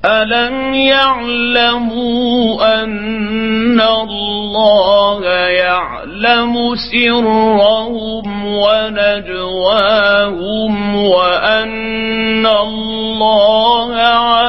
ألم يعلموا أن الله يعلم سرهم ونجواهم وأن الله